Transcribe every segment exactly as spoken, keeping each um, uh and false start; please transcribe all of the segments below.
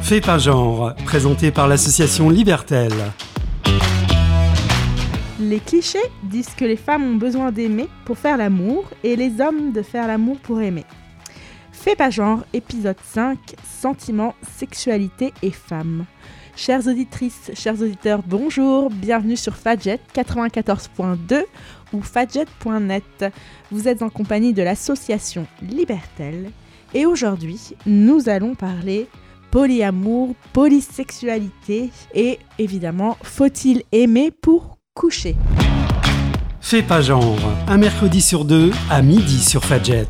Fais pas genre, présenté par l'association Libertel. Les clichés disent que les femmes ont besoin d'aimer pour faire l'amour et les hommes de faire l'amour pour aimer. Fais pas genre, épisode cinq, sentiments, sexualité et femmes. Chères auditrices, chers auditeurs, bonjour, bienvenue sur Fadjet quatre-vingt-quatorze point deux ou fadjet point net. Vous êtes en compagnie de l'association Libertel et aujourd'hui, nous allons parler polyamour, polysexualité et évidemment, faut-il aimer pour coucher ? Fais pas genre, un mercredi sur deux à midi sur Fadjet.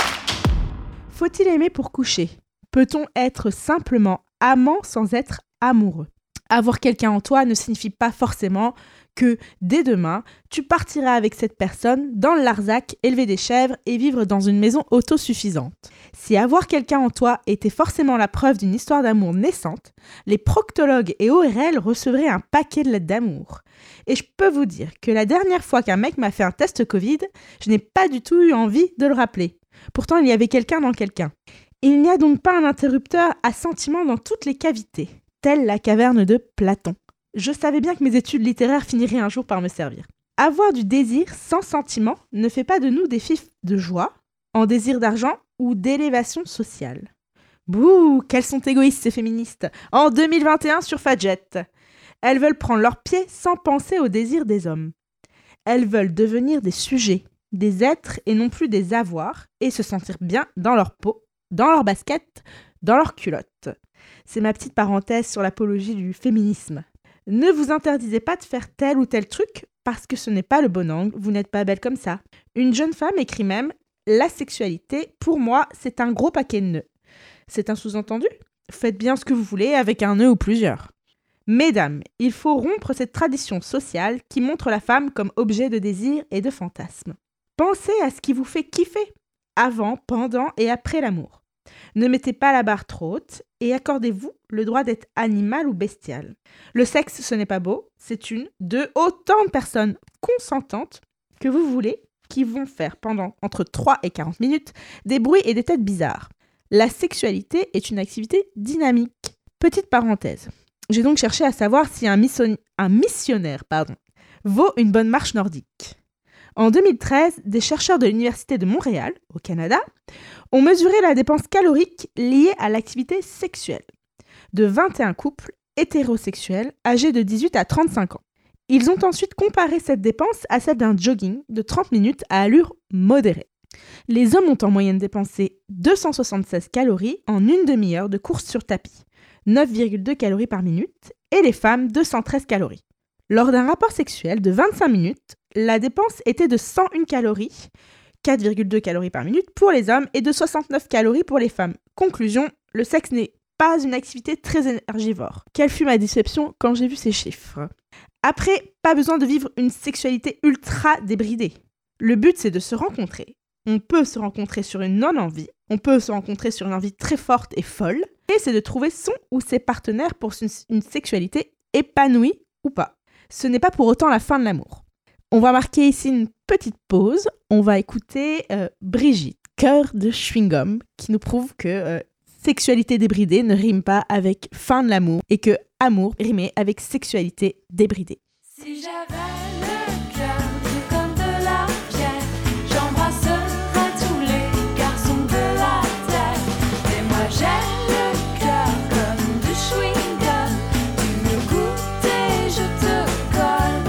Faut-il aimer pour coucher ? Peut-on être simplement amant sans être amoureux ? Avoir quelqu'un en toi ne signifie pas forcément que dès demain, tu partiras avec cette personne dans le Larzac, élever des chèvres et vivre dans une maison autosuffisante. Si avoir quelqu'un en toi était forcément la preuve d'une histoire d'amour naissante, les proctologues et O R L recevraient un paquet de lettres d'amour. Et je peux vous dire que la dernière fois qu'un mec m'a fait un test Covid, je n'ai pas du tout eu envie de le rappeler. Pourtant, il y avait quelqu'un dans quelqu'un. Il n'y a donc pas un interrupteur à sentiments dans toutes les cavités, telle la caverne de Platon. Je savais bien que mes études littéraires finiraient un jour par me servir. Avoir du désir sans sentiment ne fait pas de nous des fifs de joie, en désir d'argent ou d'élévation sociale. Bouh, qu'elles sont égoïstes ces féministes, en deux mille vingt et un sur Fadjet. Elles veulent prendre leurs pieds sans penser au désir des hommes. Elles veulent devenir des sujets, des êtres et non plus des avoirs, et se sentir bien dans leur peau, dans leur basket, dans leur culotte. C'est ma petite parenthèse sur l'apologie du féminisme. Ne vous interdisez pas de faire tel ou tel truc parce que ce n'est pas le bon angle, vous n'êtes pas belle comme ça. Une jeune femme écrit même « La sexualité, pour moi, c'est un gros paquet de nœuds ». C'est un sous-entendu ? Faites bien ce que vous voulez avec un nœud ou plusieurs. Mesdames, il faut rompre cette tradition sociale qui montre la femme comme objet de désir et de fantasme. Pensez à ce qui vous fait kiffer, avant, pendant et après l'amour. Ne mettez pas la barre trop haute et accordez-vous le droit d'être animal ou bestial. Le sexe, ce n'est pas beau, c'est une, deux, autant de personnes consentantes que vous voulez qui vont faire pendant entre trois et quarante minutes des bruits et des têtes bizarres. La sexualité est une activité dynamique. Petite parenthèse, j'ai donc cherché à savoir si un, mission... un missionnaire pardon, vaut une bonne marche nordique. En deux mille treize, des chercheurs de l'Université de Montréal, au Canada, ont mesuré la dépense calorique liée à l'activité sexuelle de vingt et un couples hétérosexuels âgés de dix-huit à trente-cinq ans. Ils ont ensuite comparé cette dépense à celle d'un jogging de trente minutes à allure modérée. Les hommes ont en moyenne dépensé deux cent soixante-seize calories en une demi-heure de course sur tapis, neuf virgule deux calories par minute, et les femmes deux cent treize calories. Lors d'un rapport sexuel de vingt-cinq minutes, la dépense était de cent une calories, quatre virgule deux calories par minute pour les hommes et de soixante-neuf calories pour les femmes. Conclusion, le sexe n'est pas une activité très énergivore. Quelle fut ma déception quand j'ai vu ces chiffres. Après, pas besoin de vivre une sexualité ultra débridée. Le but, c'est de se rencontrer. On peut se rencontrer sur une non-envie, on peut se rencontrer sur une envie très forte et folle, et c'est de trouver son ou ses partenaires pour une sexualité épanouie ou pas. Ce n'est pas pour autant la fin de l'amour. On va marquer ici une petite pause. On va écouter euh, Brigitte, Cœur de chewing-gum, qui nous prouve que euh, sexualité débridée ne rime pas avec fin de l'amour et que amour rimait avec sexualité débridée. Si j'avais le cœur dur comme de la pierre, j'embrasserais tous les garçons de la terre. Mais moi j'ai le cœur comme du chewing-gum, tu me goûtes et je te colle.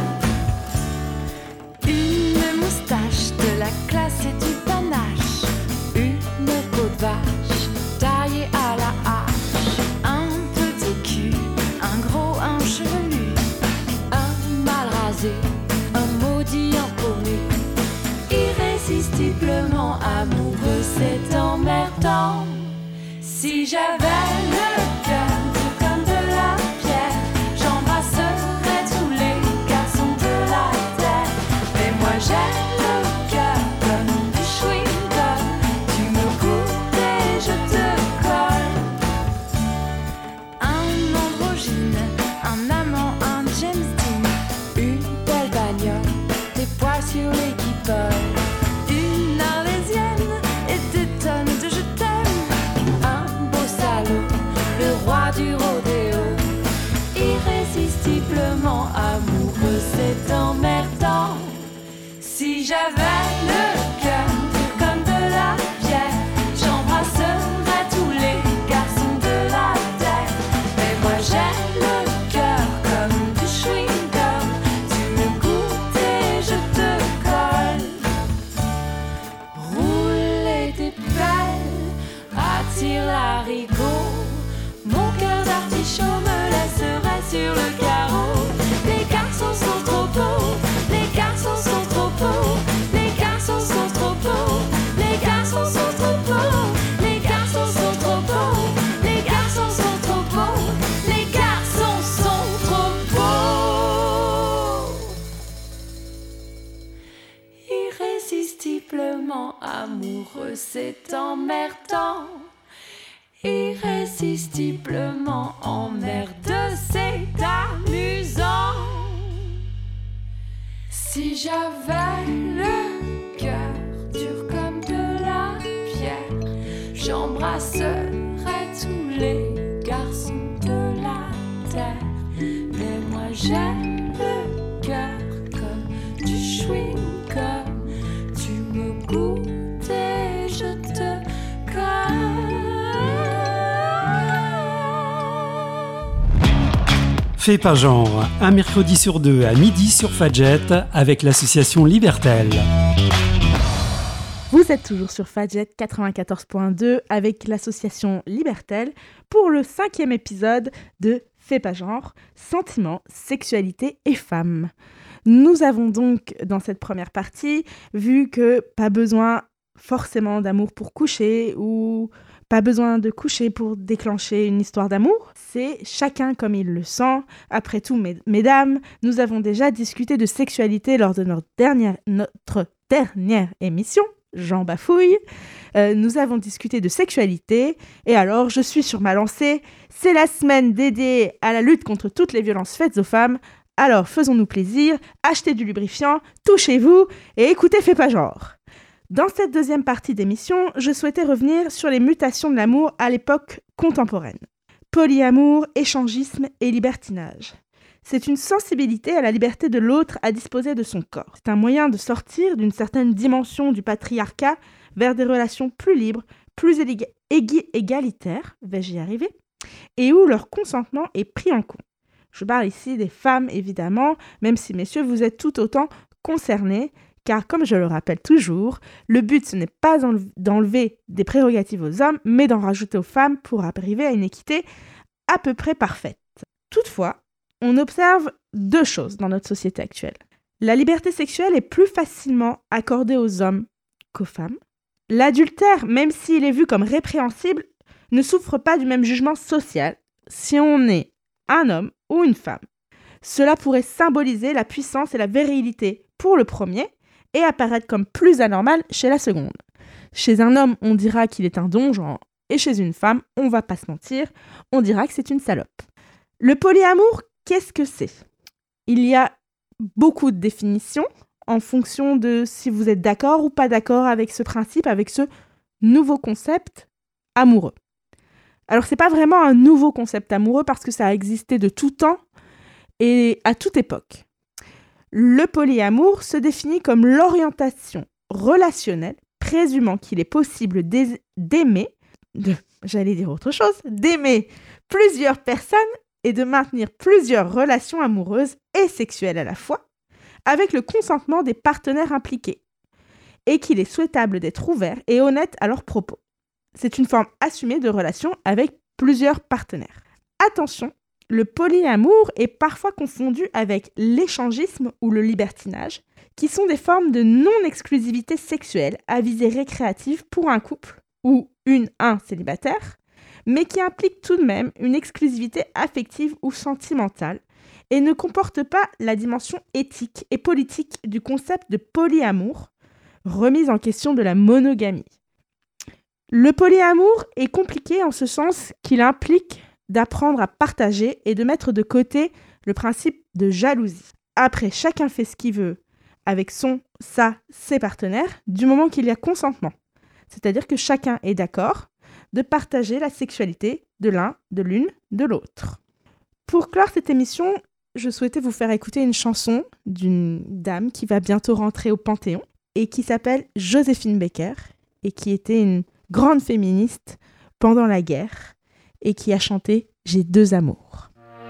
Une moustache, de la classe et du panache, une peau de vache taillée à la hache, un petit cul, un gros, un chevelu, un mal rasé, un maudit empourré, irrésistiblement amoureux, c'est emmerdant. Si j'avais le cœur dur comme de la pierre, j'embrasserais tous les garçons de la terre. Mais moi j'ai le cœur comme du chewing-gum, tu me goûtes et je te colle. Un androgyne, un amant, un James Dean, une belle bagnole, des poils sur les guibolles, une arlésienne et des tonnes de je t'aime. Un beau salaud, Si j'avais le cœur dur comme de la pierre, j'embrasserais tous les garçons de la terre. Mais moi j'ai le cœur comme du chewing-gum, tu me goûtes et je te colle. Rouler des pelles, attire l'haricot, mon cœur d'artichaut me laisserait sur le carreau. Les garçons sont trop beaux, les garçons sont trop beaux, les garçons sont trop beaux, les garçons sont trop beaux, les garçons sont trop beaux, les garçons sont trop beaux, les garçons sont trop beaux. Irrésistiblement amoureux, c'est emmerdant. Irrésistiblement emmerdeux, c'est amusant. Si j'avais le cœur dur comme de la pierre, j'embrasserais tous les garçons de la terre. Mais moi j'ai le cœur comme du chewing-gum, tu me goûtes et je te colle. Fais pas genre, un mercredi sur deux à midi sur Fadjet avec l'association Libertel. Vous êtes toujours sur Fadjet quatre-vingt-quatorze point deux avec l'association Libertel pour le cinquième épisode de Fais pas genre, sentiments, sexualité et femmes. Nous avons donc dans cette première partie vu que pas besoin forcément d'amour pour coucher ou pas besoin de coucher pour déclencher une histoire d'amour, c'est chacun comme il le sent. Après tout, mes- mesdames, nous avons déjà discuté de sexualité lors de notre dernière, notre dernière émission, Jean Bafouille. Euh, nous avons discuté de sexualité, et alors je suis sur ma lancée, c'est la semaine dédiée à la lutte contre toutes les violences faites aux femmes. Alors faisons-nous plaisir, achetez du lubrifiant, touchez-vous, et écoutez Fais pas genre. Dans cette deuxième partie d'émission, je souhaitais revenir sur les mutations de l'amour à l'époque contemporaine. Polyamour, échangisme et libertinage. C'est une sensibilité à la liberté de l'autre à disposer de son corps. C'est un moyen de sortir d'une certaine dimension du patriarcat vers des relations plus libres, plus élig- égui- égalitaires, vais-je y arriver, et où leur consentement est pris en compte. Je parle ici des femmes, évidemment, même si, messieurs, vous êtes tout autant concernés, car comme je le rappelle toujours, le but ce n'est pas d'enlever des prérogatives aux hommes, mais d'en rajouter aux femmes pour arriver à une équité à peu près parfaite. Toutefois, on observe deux choses dans notre société actuelle. La liberté sexuelle est plus facilement accordée aux hommes qu'aux femmes. L'adultère, même s'il est vu comme répréhensible, ne souffre pas du même jugement social si on est un homme ou une femme. Cela pourrait symboliser la puissance et la virilité pour le premier, et apparaître comme plus anormal chez la seconde. Chez un homme, on dira qu'il est un donjon, et chez une femme, on va pas se mentir, on dira que c'est une salope. Le polyamour, qu'est-ce que c'est ? Il y a beaucoup de définitions en fonction de si vous êtes d'accord ou pas d'accord avec ce principe, avec ce nouveau concept amoureux. Alors, c'est pas vraiment un nouveau concept amoureux parce que ça a existé de tout temps et à toute époque. Le polyamour se définit comme l'orientation relationnelle, présumant qu'il est possible d'aimer, de, j'allais dire autre chose, d'aimer plusieurs personnes et de maintenir plusieurs relations amoureuses et sexuelles à la fois, avec le consentement des partenaires impliqués, et qu'il est souhaitable d'être ouvert et honnête à leurs propos. C'est une forme assumée de relation avec plusieurs partenaires. Attention, le polyamour est parfois confondu avec l'échangisme ou le libertinage, qui sont des formes de non-exclusivité sexuelle à visée récréative pour un couple ou une un célibataire, mais qui impliquent tout de même une exclusivité affective ou sentimentale et ne comportent pas la dimension éthique et politique du concept de polyamour, remise en question de la monogamie. Le polyamour est compliqué en ce sens qu'il implique d'apprendre à partager et de mettre de côté le principe de jalousie. Après, chacun fait ce qu'il veut avec son, sa, ses partenaires, du moment qu'il y a consentement. C'est-à-dire que chacun est d'accord de partager la sexualité de l'un, de l'une, de l'autre. Pour clore cette émission, je souhaitais vous faire écouter une chanson d'une dame qui va bientôt rentrer au Panthéon. et qui s'appelle Joséphine Baker et qui était une grande féministe pendant la guerre et qui a chanté « J'ai deux amours ».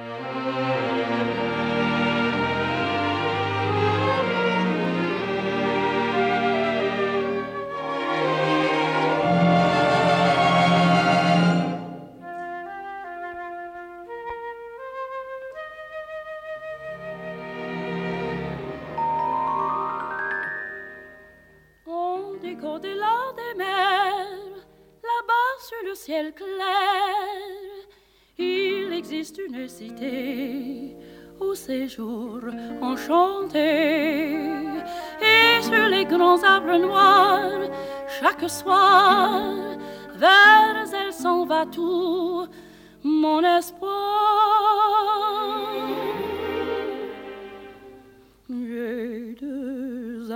Au-delà des mers, là-bas sur le ciel clair, il existe une cité au séjour enchanté. Et sur les grands arbres noirs, chaque soir, vers elle s'en va tout mon espoir. J'ai deux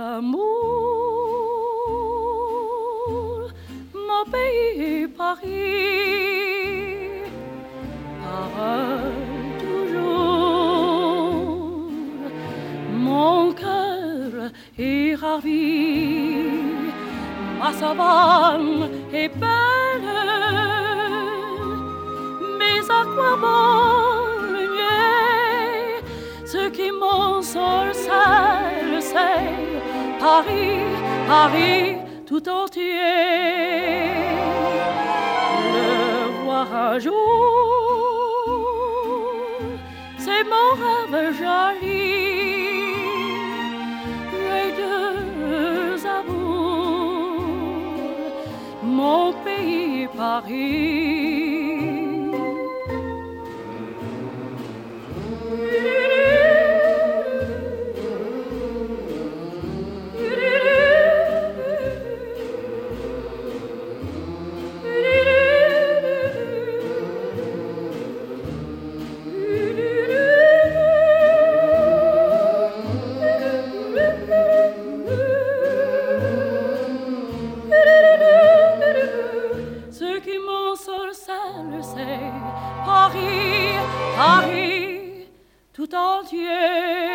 amours, mon pays et Paris, parole toujours, mon cœur est ravi, ma savane est belle, mais à quoi bon le nier, ce qui m'ensorcelle, c'est Paris, Paris tout entier. Le voir un jour, c'est mon rêve joli. J'ai deux amours, mon pays Paris. Paris, Paris, tout entier.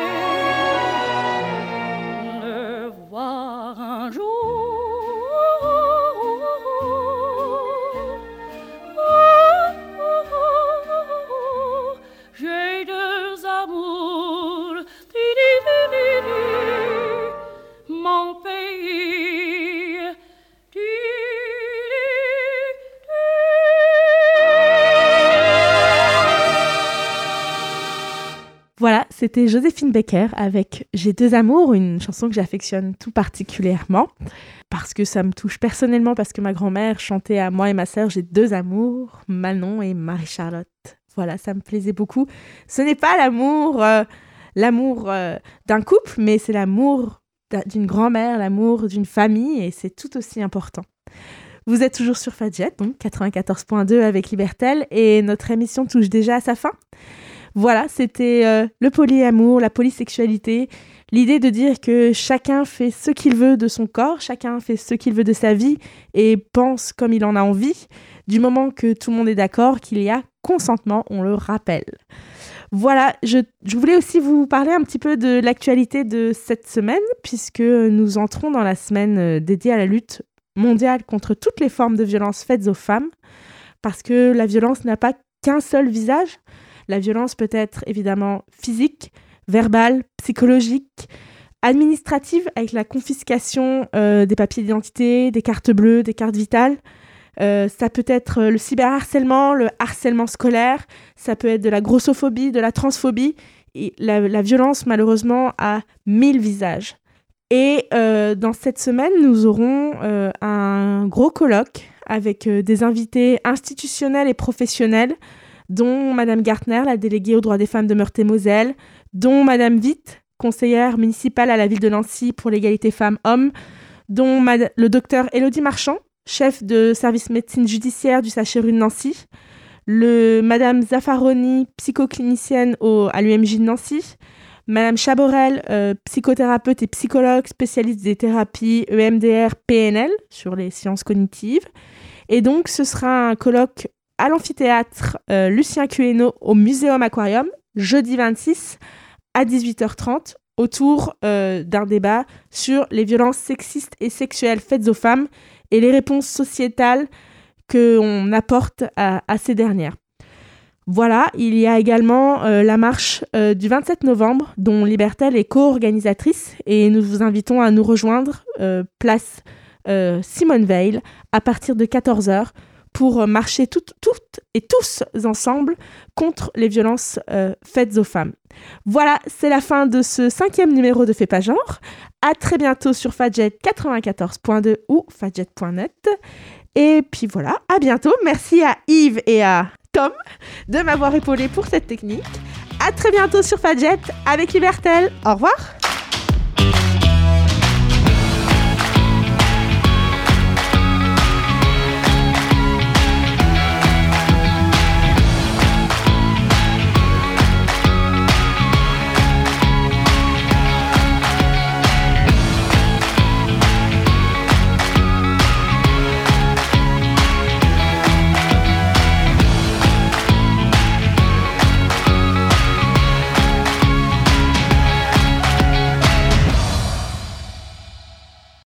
Le voir un jour, oh, oh, oh, j'ai deux amours, di, di, di, di, di, mon pays, di. Voilà, c'était Joséphine Baker avec « J'ai deux amours », une chanson que j'affectionne tout particulièrement parce que ça me touche personnellement, parce que ma grand-mère chantait à moi et ma sœur « J'ai deux amours, Manon et Marie-Charlotte ». Voilà, ça me plaisait beaucoup. Ce n'est pas l'amour, euh, l'amour euh, d'un couple, mais c'est l'amour d'une grand-mère, l'amour d'une famille, et c'est tout aussi important. Vous êtes toujours sur Fadjet, donc quatre-vingt-quatorze point deux avec Libertel, et notre émission touche déjà à sa fin. Voilà, c'était euh, le polyamour, la polysexualité, l'idée de dire que chacun fait ce qu'il veut de son corps, chacun fait ce qu'il veut de sa vie et pense comme il en a envie, du moment que tout le monde est d'accord qu'il y a consentement, on le rappelle. Voilà, je, je voulais aussi vous parler un petit peu de l'actualité de cette semaine, puisque nous entrons dans la semaine dédiée à la lutte mondiale contre toutes les formes de violence faites aux femmes, parce que la violence n'a pas qu'un seul visage. La violence peut être évidemment physique, verbale, psychologique, administrative avec la confiscation euh, des papiers d'identité, des cartes bleues, des cartes vitales. Euh, ça peut être le cyberharcèlement, le harcèlement scolaire, ça peut être de la grossophobie, de la transphobie. Et la, la violence, malheureusement, a mille visages. Et euh, dans cette semaine, nous aurons euh, un gros colloque avec euh, des invités institutionnels et professionnels, dont Madame Gartner, la déléguée aux droits des femmes de Meurthe-et-Moselle, dont Madame Witt, conseillère municipale à la ville de Nancy pour l'égalité femmes-hommes, dont Mad- le docteur Élodie Marchand, chef de service médecine judiciaire du S H R U de Nancy, le Madame Zaffaroni, psychoclinicienne au, à l'U M J de Nancy, Madame Chaborel, euh, psychothérapeute et psychologue spécialiste des thérapies E M D R P N L sur les sciences cognitives. Et donc, ce sera un colloque à l'amphithéâtre euh, Lucien Quéhenno au Muséum Aquarium, jeudi vingt-six à dix-huit heures trente. autour euh, d'un débat sur les violences sexistes et sexuelles faites aux femmes et les réponses sociétales qu'on apporte à, à ces dernières. Voilà, il y a également euh, la marche euh, du vingt-sept novembre, dont Libertel est co-organisatrice, et nous vous invitons à nous rejoindre, euh, place euh, Simone Veil, à partir de quatorze heures, pour marcher toutes, toutes et tous ensemble contre les violences euh, faites aux femmes. Voilà, c'est la fin de ce cinquième numéro de Fais pas genre. À très bientôt sur Fadjet quatre-vingt-quatorze point deux ou fadjet point net. Et puis voilà, à bientôt. Merci à Yves et à Tom de m'avoir épaulé pour cette technique. À très bientôt sur Fadjet avec Libertel. Au revoir.